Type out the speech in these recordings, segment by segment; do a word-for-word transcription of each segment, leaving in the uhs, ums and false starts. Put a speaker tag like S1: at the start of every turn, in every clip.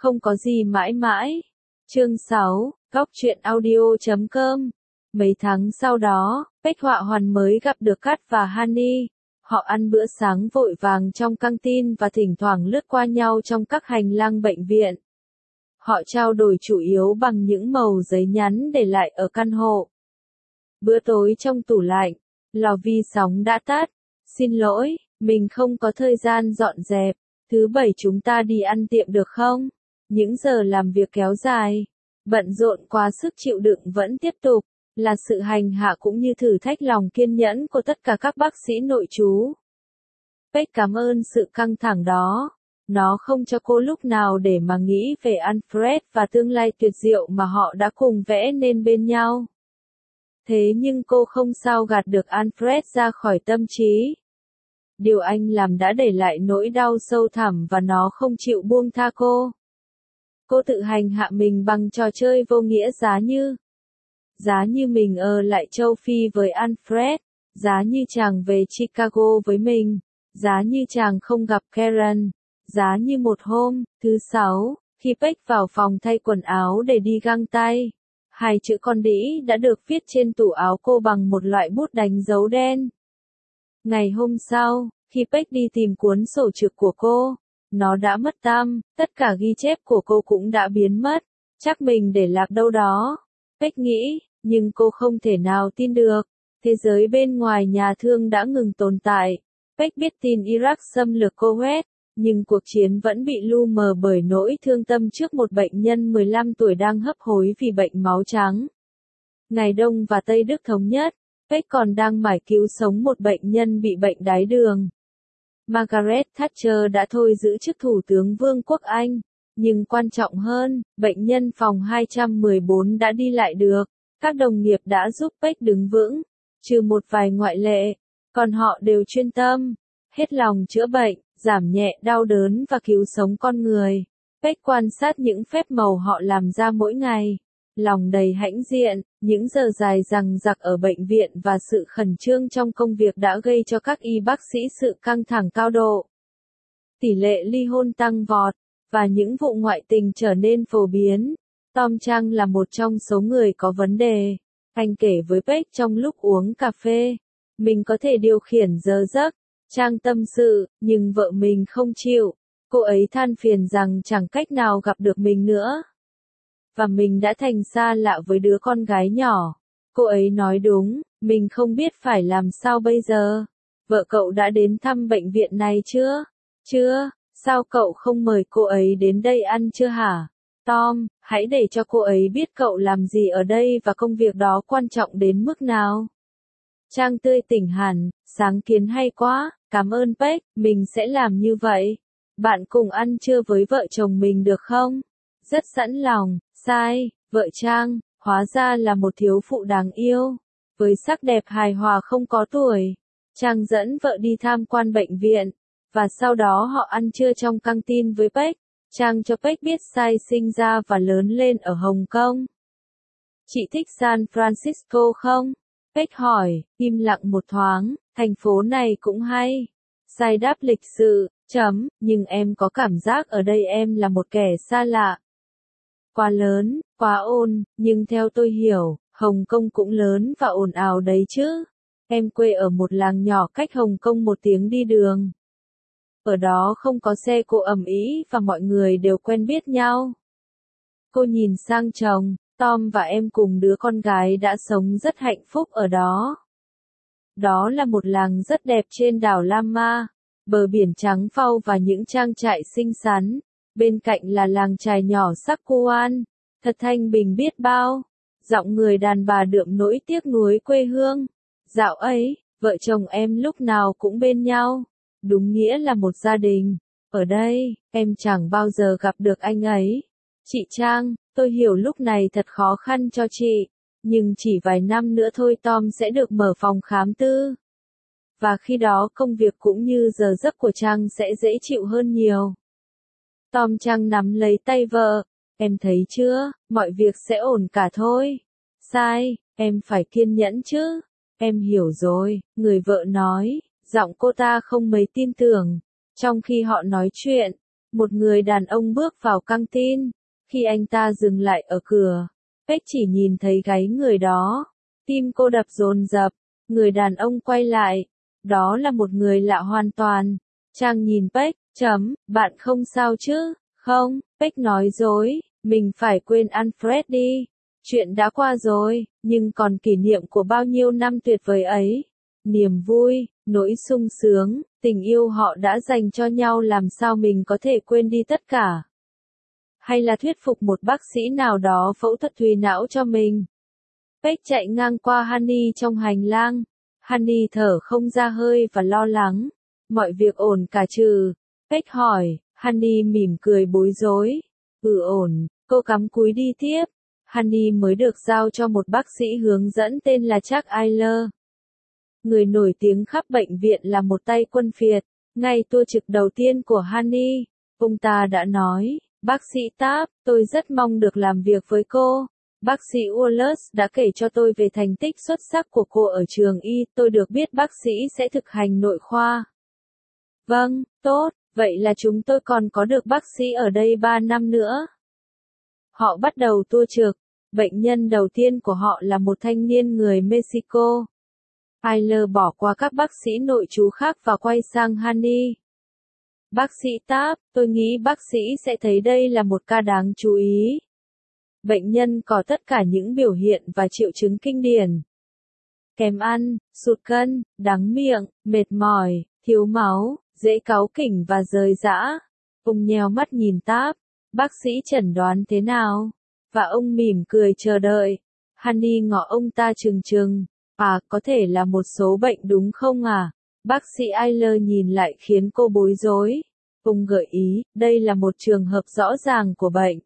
S1: Không có gì mãi mãi. Chương sáu, góc truyện audio chấm com. Mấy tháng sau đó, Bách Họa Hoàn mới gặp được Cát và Honey. Họ ăn bữa sáng vội vàng trong căng tin và thỉnh thoảng lướt qua nhau trong các hành lang bệnh viện. Họ trao đổi chủ yếu bằng những mẩu giấy nhắn để lại ở căn hộ. Bữa tối trong tủ lạnh, lò vi sóng đã tắt. Xin lỗi, mình không có thời gian dọn dẹp. Thứ bảy chúng ta đi ăn tiệm được không? Những giờ làm việc kéo dài, bận rộn quá sức chịu đựng vẫn tiếp tục, là sự hành hạ cũng như thử thách lòng kiên nhẫn của tất cả các bác sĩ nội trú. Beck cảm ơn sự căng thẳng đó. Nó không cho cô lúc nào để mà nghĩ về Alfred và tương lai tuyệt diệu mà họ đã cùng vẽ nên bên nhau. Thế nhưng cô không sao gạt được Alfred ra khỏi tâm trí. Điều anh làm đã để lại nỗi đau sâu thẳm và nó không chịu buông tha cô. Cô tự hành hạ mình bằng trò chơi vô nghĩa giá như Giá như mình ở lại châu Phi với Alfred, giá như chàng về Chicago với mình, giá như chàng không gặp Karen, giá như một hôm, thứ sáu, khi Beck vào phòng thay quần áo để đi găng tay. Hai chữ con đĩ đã được viết trên tủ áo cô bằng một loại bút đánh dấu đen. Ngày hôm sau, khi Beck đi tìm cuốn sổ trực của cô, nó đã mất tăm, tất cả ghi chép của cô cũng đã biến mất, chắc mình để lạc đâu đó. Beck nghĩ, nhưng cô không thể nào tin được, thế giới bên ngoài nhà thương đã ngừng tồn tại. Beck biết tin Iraq xâm lược Kuwait, nhưng cuộc chiến vẫn bị lu mờ bởi nỗi thương tâm trước một bệnh nhân mười lăm tuổi đang hấp hối vì bệnh máu trắng. Ngày Đông và Tây Đức thống nhất, Beck còn đang mải cứu sống một bệnh nhân bị bệnh đái đường. Margaret Thatcher đã thôi giữ chức Thủ tướng Vương quốc Anh, nhưng quan trọng hơn, bệnh nhân phòng hai trăm mười bốn đã đi lại được. Các đồng nghiệp đã giúp Beck đứng vững, trừ một vài ngoại lệ, còn họ đều chuyên tâm, hết lòng chữa bệnh, giảm nhẹ đau đớn và cứu sống con người. Beck quan sát những phép màu họ làm ra mỗi ngày, lòng đầy hãnh diện. Những giờ dài dằng dặc ở bệnh viện và sự khẩn trương trong công việc đã gây cho các y bác sĩ sự căng thẳng cao độ. Tỷ lệ ly hôn tăng vọt, và những vụ ngoại tình trở nên phổ biến. Tom Chang là một trong số người có vấn đề. Anh kể với Beck trong lúc uống cà phê. Mình có thể điều khiển giờ giấc. Chang tâm sự, nhưng vợ mình không chịu. Cô ấy than phiền rằng chẳng cách nào gặp được mình nữa. Và mình đã thành xa lạ với đứa con gái nhỏ. Cô ấy nói đúng, mình không biết phải làm sao bây giờ. Vợ cậu đã đến thăm bệnh viện này chưa? Chưa, sao cậu không mời cô ấy đến đây ăn chưa hả? Tom, hãy để cho cô ấy biết cậu làm gì ở đây và công việc đó quan trọng đến mức nào. Trang tươi tỉnh hẳn, sáng kiến hay quá, cảm ơn Beck, mình sẽ làm như vậy. Bạn cùng ăn trưa với vợ chồng mình được không? Rất sẵn lòng. Sai, vợ Trang, hóa ra là một thiếu phụ đáng yêu. Với sắc đẹp hài hòa không có tuổi, Trang dẫn vợ đi tham quan bệnh viện, và sau đó họ ăn trưa trong căng tin với Beck. Trang cho Beck biết Sai sinh ra và lớn lên ở Hồng Kông. Chị thích San Francisco không? Beck hỏi, im lặng một thoáng, thành phố này cũng hay. Sai đáp lịch sự, chấm, nhưng em có cảm giác ở đây em là một kẻ xa lạ. Quá lớn, quá ồn, nhưng theo tôi hiểu, Hồng Kông cũng lớn và ồn ào đấy chứ. Em quê ở một làng nhỏ cách Hồng Kông một tiếng đi đường. Ở đó không có xe cộ ầm ĩ và mọi người đều quen biết nhau. Cô nhìn sang chồng, Tom và em cùng đứa con gái đã sống rất hạnh phúc ở đó. Đó là một làng rất đẹp trên đảo Lama, bờ biển trắng phau và những trang trại xinh xắn. Bên cạnh là làng chài nhỏ Sakkuan, thật thanh bình biết bao. Giọng người đàn bà đượm nỗi tiếc nuối quê hương. Dạo ấy, vợ chồng em lúc nào cũng bên nhau, đúng nghĩa là một gia đình. Ở đây, em chẳng bao giờ gặp được anh ấy. Chị Trang, tôi hiểu lúc này thật khó khăn cho chị, nhưng chỉ vài năm nữa thôi Tom sẽ được mở phòng khám tư. Và khi đó công việc cũng như giờ giấc của Trang sẽ dễ chịu hơn nhiều. Tom Chang nắm lấy tay vợ, em thấy chưa, mọi việc sẽ ổn cả thôi. Sai, em phải kiên nhẫn chứ. Em hiểu rồi, người vợ nói, giọng cô ta không mấy tin tưởng. Trong khi họ nói chuyện, Một người đàn ông bước vào căng tin. Khi anh ta dừng lại ở cửa, Peck chỉ nhìn thấy gáy người đó. Tim cô đập dồn dập. Người đàn ông quay lại. Đó là một người lạ hoàn toàn. Chàng nhìn Peck, chấm, bạn không sao chứ? Không, Peck nói dối, mình phải quên Alfred đi. Chuyện đã qua rồi, nhưng còn kỷ niệm của bao nhiêu năm tuyệt vời ấy. Niềm vui, nỗi sung sướng, tình yêu họ đã dành cho nhau làm sao mình có thể quên đi tất cả. Hay là thuyết phục một bác sĩ nào đó phẫu thuật thùy não cho mình. Peck chạy ngang qua Honey trong hành lang. Honey thở không ra hơi và lo lắng. Mọi việc ổn cả chứ? Peck hỏi. Honey mỉm cười bối rối. Ừ ổn, cô cắm cúi đi tiếp. Honey mới được giao cho một bác sĩ hướng dẫn tên là Chuck Eiler. Người nổi tiếng khắp bệnh viện là một tay quân phiệt. Ngay tour trực đầu tiên của Honey, ông ta đã nói, bác sĩ Tapp, tôi rất mong được làm việc với cô. Bác sĩ Wallace đã kể cho tôi về thành tích xuất sắc của cô ở trường y, tôi được biết bác sĩ sẽ thực hành nội khoa. Vâng, tốt, vậy là chúng tôi còn có được bác sĩ ở đây ba năm nữa. Họ bắt đầu tour trực. Bệnh nhân đầu tiên của họ là một thanh niên người Mexico. Eiler bỏ qua các bác sĩ nội trú khác và quay sang Honey. Bác sĩ Tapp, tôi nghĩ bác sĩ sẽ thấy đây là một ca đáng chú ý. Bệnh nhân có tất cả những biểu hiện và triệu chứng kinh điển. Kém ăn, sụt cân, đắng miệng, mệt mỏi, thiếu máu, dễ cáu kỉnh và rời rã. Ông nheo mắt nhìn Tapp. Bác sĩ chẩn đoán thế nào? Và ông mỉm cười chờ đợi. Honey ngó ông ta trừng trừng. À, có thể là một số bệnh đúng không à? Bác sĩ Eiler nhìn lại khiến cô bối rối. Ông gợi ý, đây là một trường hợp rõ ràng của bệnh.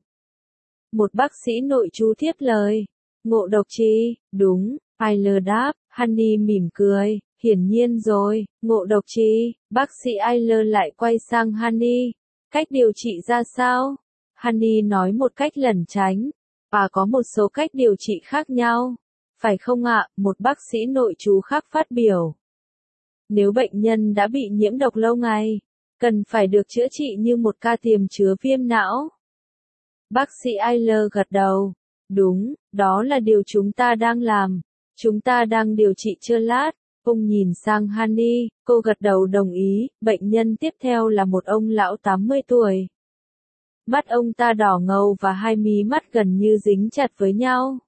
S1: Một bác sĩ nội trú tiếp lời. Ngộ độc chi? Đúng, Eiler đáp. Honey mỉm cười. Hiển nhiên rồi, ngộ độc chi? Bác sĩ Eiler lại quay sang Honey. Cách điều trị ra sao? Honey nói một cách lẩn tránh. Và có một số cách điều trị khác nhau. Phải không ạ? Một bác sĩ nội trú khác phát biểu. Nếu bệnh nhân đã bị nhiễm độc lâu ngày, cần phải được chữa trị như một ca tiềm chứa viêm não. Bác sĩ Eiler gật đầu. Đúng, đó là điều chúng ta đang làm. Chúng ta đang điều trị chưa lát. Ông nhìn sang Honey, cô gật đầu đồng ý. Bệnh nhân tiếp theo là một ông lão tám mươi tuổi. Mắt ông ta đỏ ngầu và hai mí mắt gần như dính chặt với nhau.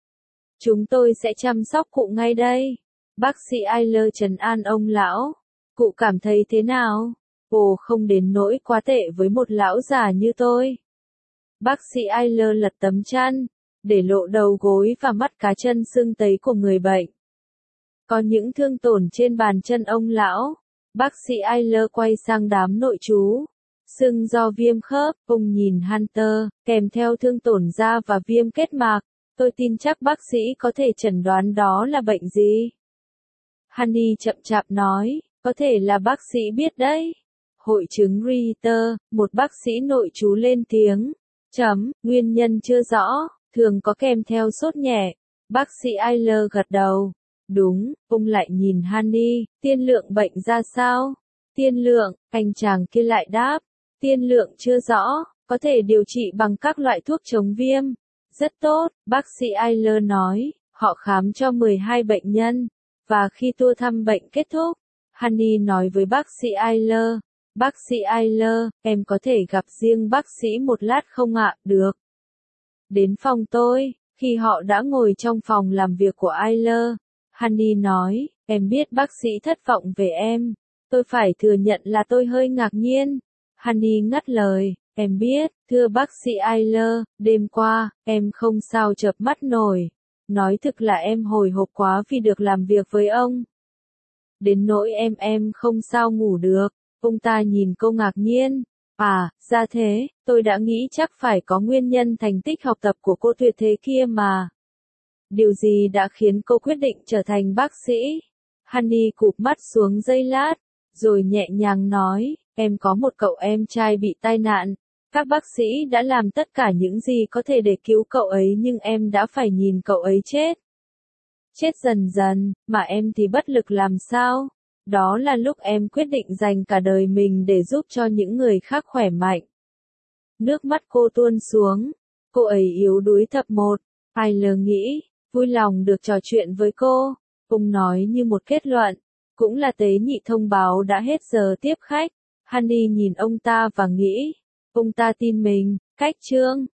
S1: Chúng tôi sẽ chăm sóc cụ ngay đây. Bác sĩ Eiler trấn an ông lão. Cụ cảm thấy thế nào? Ồ, không đến nỗi quá tệ với một lão già như tôi. Bác sĩ Eiler lật tấm chăn, để lộ đầu gối và mắt cá chân sưng tấy của người bệnh. Có những thương tổn trên bàn chân ông lão. Bác sĩ Eiler quay sang đám nội trú. Sưng do viêm khớp, ông nhìn Hunter, kèm theo thương tổn da và viêm kết mạc. Tôi tin chắc bác sĩ có thể chẩn đoán đó là bệnh gì. Honey chậm chạp nói, có thể là bác sĩ biết đấy. Hội chứng Richter, một bác sĩ nội trú lên tiếng. Chấm, nguyên nhân chưa rõ, thường có kèm theo sốt nhẹ. Bác sĩ Eiler gật đầu. Đúng, ông lại nhìn Honey, tiên lượng bệnh ra sao? Tiên lượng, anh chàng kia lại đáp. Tiên lượng chưa rõ, có thể điều trị bằng các loại thuốc chống viêm. Rất tốt, bác sĩ Eiler nói, họ khám cho mười hai bệnh nhân. Và khi tour thăm bệnh kết thúc, Honey nói với bác sĩ Eiler, bác sĩ Eiler, em có thể gặp riêng bác sĩ một lát không ạ? Được. Đến phòng tôi, khi họ đã ngồi trong phòng làm việc của Eiler, Honey nói, em biết bác sĩ thất vọng về em. Tôi phải thừa nhận là tôi hơi ngạc nhiên. Honey ngắt lời, em biết, thưa bác sĩ Eiler, đêm qua, em không sao chợp mắt nổi. Nói thực là em hồi hộp quá vì được làm việc với ông. Đến nỗi em em không sao ngủ được. Ông ta nhìn cô ngạc nhiên. À, ra thế, tôi đã nghĩ chắc phải có nguyên nhân thành tích học tập của cô tuyệt thế kia mà. Điều gì đã khiến cô quyết định trở thành bác sĩ? Honey cụp mắt xuống giây lát, rồi nhẹ nhàng nói, em có một cậu em trai bị tai nạn. Các bác sĩ đã làm tất cả những gì có thể để cứu cậu ấy nhưng em đã phải nhìn cậu ấy chết. Chết dần dần, mà em thì bất lực làm sao? Đó là lúc em quyết định dành cả đời mình để giúp cho những người khác khỏe mạnh. Nước mắt cô tuôn xuống. Cô ấy yếu đuối thập một. Tyler nghĩ, vui lòng được trò chuyện với cô. Ông nói như một kết luận. Cũng là tế nhị thông báo đã hết giờ tiếp khách. Honey nhìn ông ta và nghĩ, ông ta tin mình. Cách chương